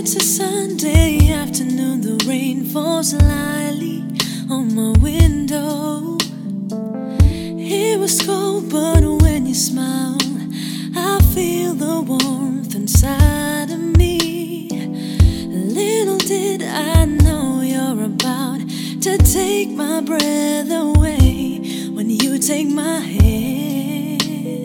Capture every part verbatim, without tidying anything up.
It's a Sunday afternoon, the rain falls lightly on my window. It was cold, but when you smile, I feel the warmth inside of me. Little did I know you're about to take my breath away when you take my hand.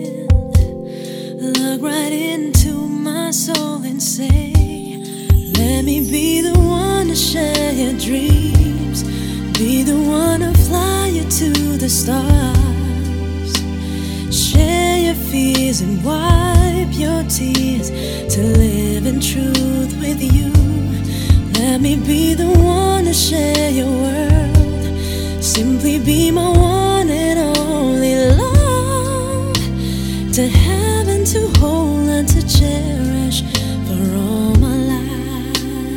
Look right into my soul and say, let me be the one to share your dreams, be the one to fly you to the stars, share your fears and wipe your tears, to live in truth with you. Let me be the one to share your world, simply be my one and only love, to have and to hold and to cherish for all my life.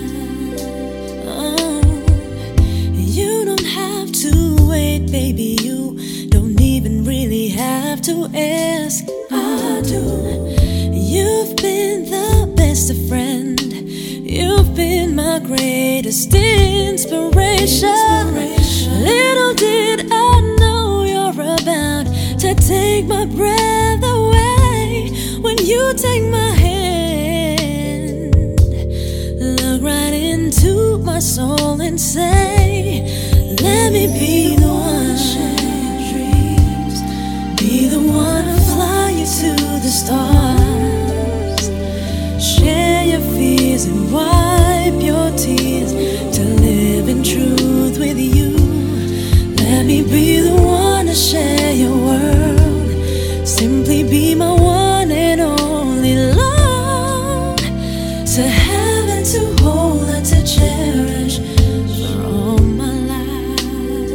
Oh, you don't have to wait, baby, you don't even really have to ask. I do. You've been the best of friend, you've been my greatest inspiration. inspiration. Little did I know you're about to take my breath away when you take my hand. Look right into my soul and say, let me be the one to share dreams, be the one to fly you to the stars, share your fears and wipe your tears, to live in truth with you. Let me be the one to share your world, simply be my one and only love, to have and to hold and to cherish for all my life.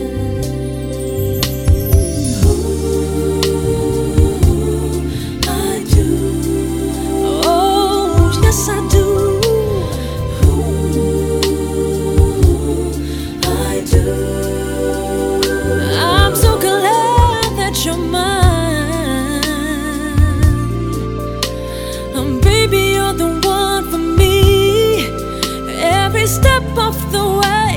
Ooh, I do. Oh, yes I do. Ooh, I do. I'm so glad that you're mine. Um, baby, you're the one for me, every step of the way.